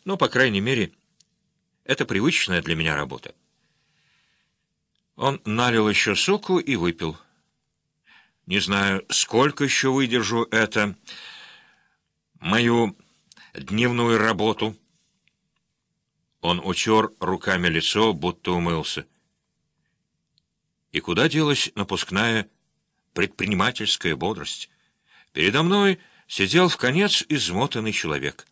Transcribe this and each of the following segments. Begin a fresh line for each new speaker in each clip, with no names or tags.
Но, по крайней мере, это привычная для меня работа. Он налил еще соку и выпил. Не знаю, сколько еще выдержу это, мою дневную работу. Он утер руками лицо, будто умылся. И куда делась напускная предпринимательская бодрость? Передо мной сидел вконец измотанный человек.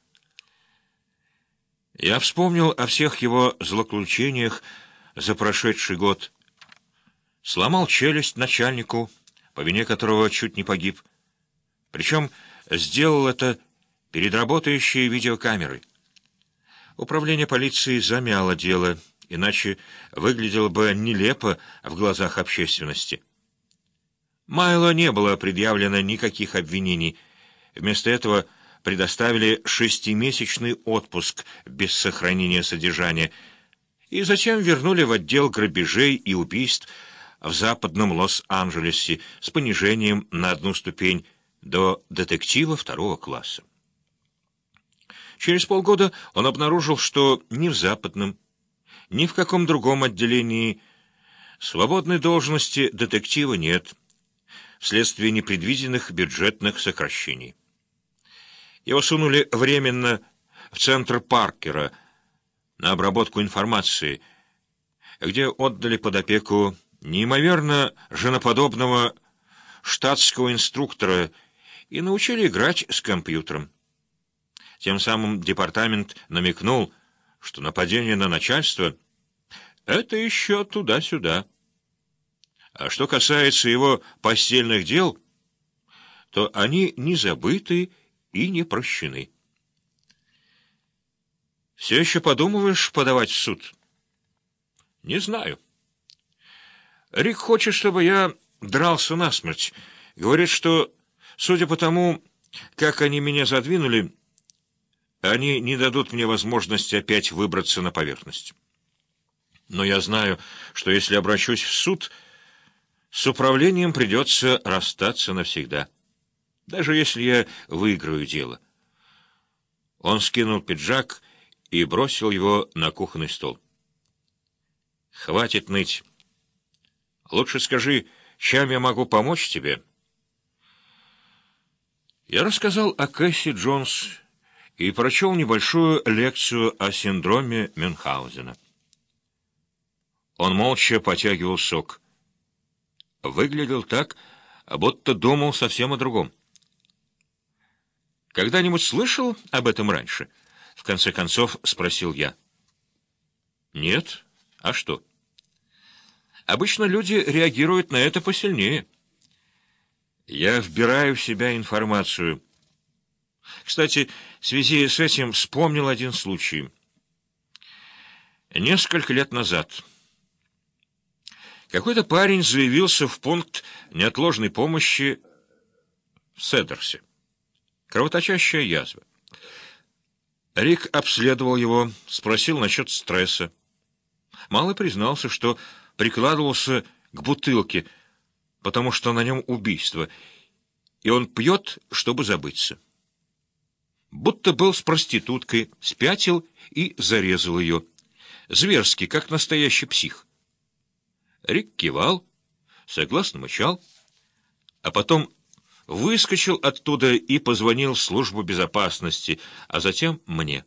Я вспомнил о всех его злоключениях за прошедший год. Сломал челюсть начальнику, по вине которого чуть не погиб. Причем сделал это перед работающей видеокамерой. Управление полиции замяло дело, иначе выглядело бы нелепо в глазах общественности. Майло не было предъявлено никаких обвинений. Вместо этого предоставили 6-месячный отпуск без сохранения содержания и затем вернули в отдел грабежей и убийств в западном Лос-Анджелесе с понижением на 1 ступень до детектива 2-го класса. Через полгода он обнаружил, что ни в западном, ни в каком другом отделении свободной должности детектива нет, вследствие непредвиденных бюджетных сокращений. Его сунули временно в центр Паркера на обработку информации, где отдали под опеку неимоверно женоподобного штатского инструктора и научили играть с компьютером. Тем самым департамент намекнул, что нападение на начальство — это еще туда-сюда. А что касается его постельных дел, то они не забыты и не прощены. Все еще подумываешь подавать в суд? Не знаю. Рик хочет, чтобы я дрался насмерть. Говорит, что, судя по тому, как они меня задвинули, они не дадут мне возможности опять выбраться на поверхность. Но я знаю, что если обращусь в суд, с управлением придется расстаться навсегда, даже если я выиграю дело. Он скинул пиджак и бросил его на кухонный стол. «Хватит ныть. Лучше скажи, чем я могу помочь тебе?» Я рассказал о Кэсси Джонс и прочел небольшую лекцию о синдроме Мюнхгаузена. Он молча потягивал сок. Выглядел так, будто думал совсем о другом. «Когда-нибудь слышал об этом раньше?» — в конце концов спросил я. «Нет. А что?» «Обычно люди реагируют на это посильнее. Я вбираю в себя информацию. Кстати, в связи с этим вспомнил один случай. Несколько лет назад какой-то парень заявился в пункт неотложной помощи в Седерсе. Кровоточащая язва. Рик обследовал его, спросил насчет стресса. Малый признался, что прикладывался к бутылке, потому что на нем убийство, и он пьет, чтобы забыться. Будто был с проституткой, спятил и зарезал ее. Зверски, как настоящий псих. Рик кивал, согласно мычал, а потом выскочил оттуда и позвонил в службу безопасности, а затем мне.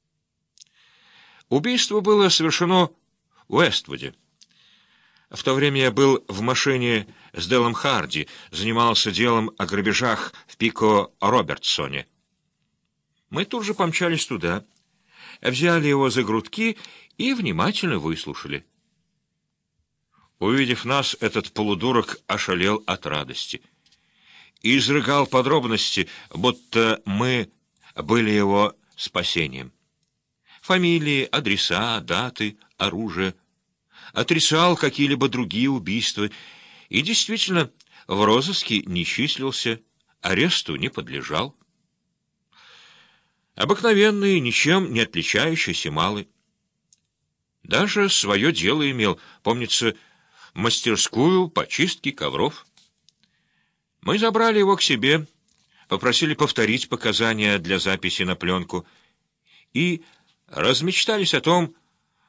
Убийство было совершено в Уэствуде. В то время я был в машине с Делом Харди, занимался делом о грабежах в Пико-Робертсоне. Мы тут же помчались туда, взяли его за грудки и внимательно выслушали. Увидев нас, этот полудурок ошалел от радости и изрыгал подробности, будто мы были его спасением. Фамилии, адреса, даты, оружие. Отрицал какие-либо другие убийства и действительно в розыске не числился, аресту не подлежал. Обыкновенный, ничем не отличающийся малый. Даже свое дело имел, помнится, мастерскую по чистке ковров. Мы забрали его к себе, попросили повторить показания для записи на пленку и размечтались о том,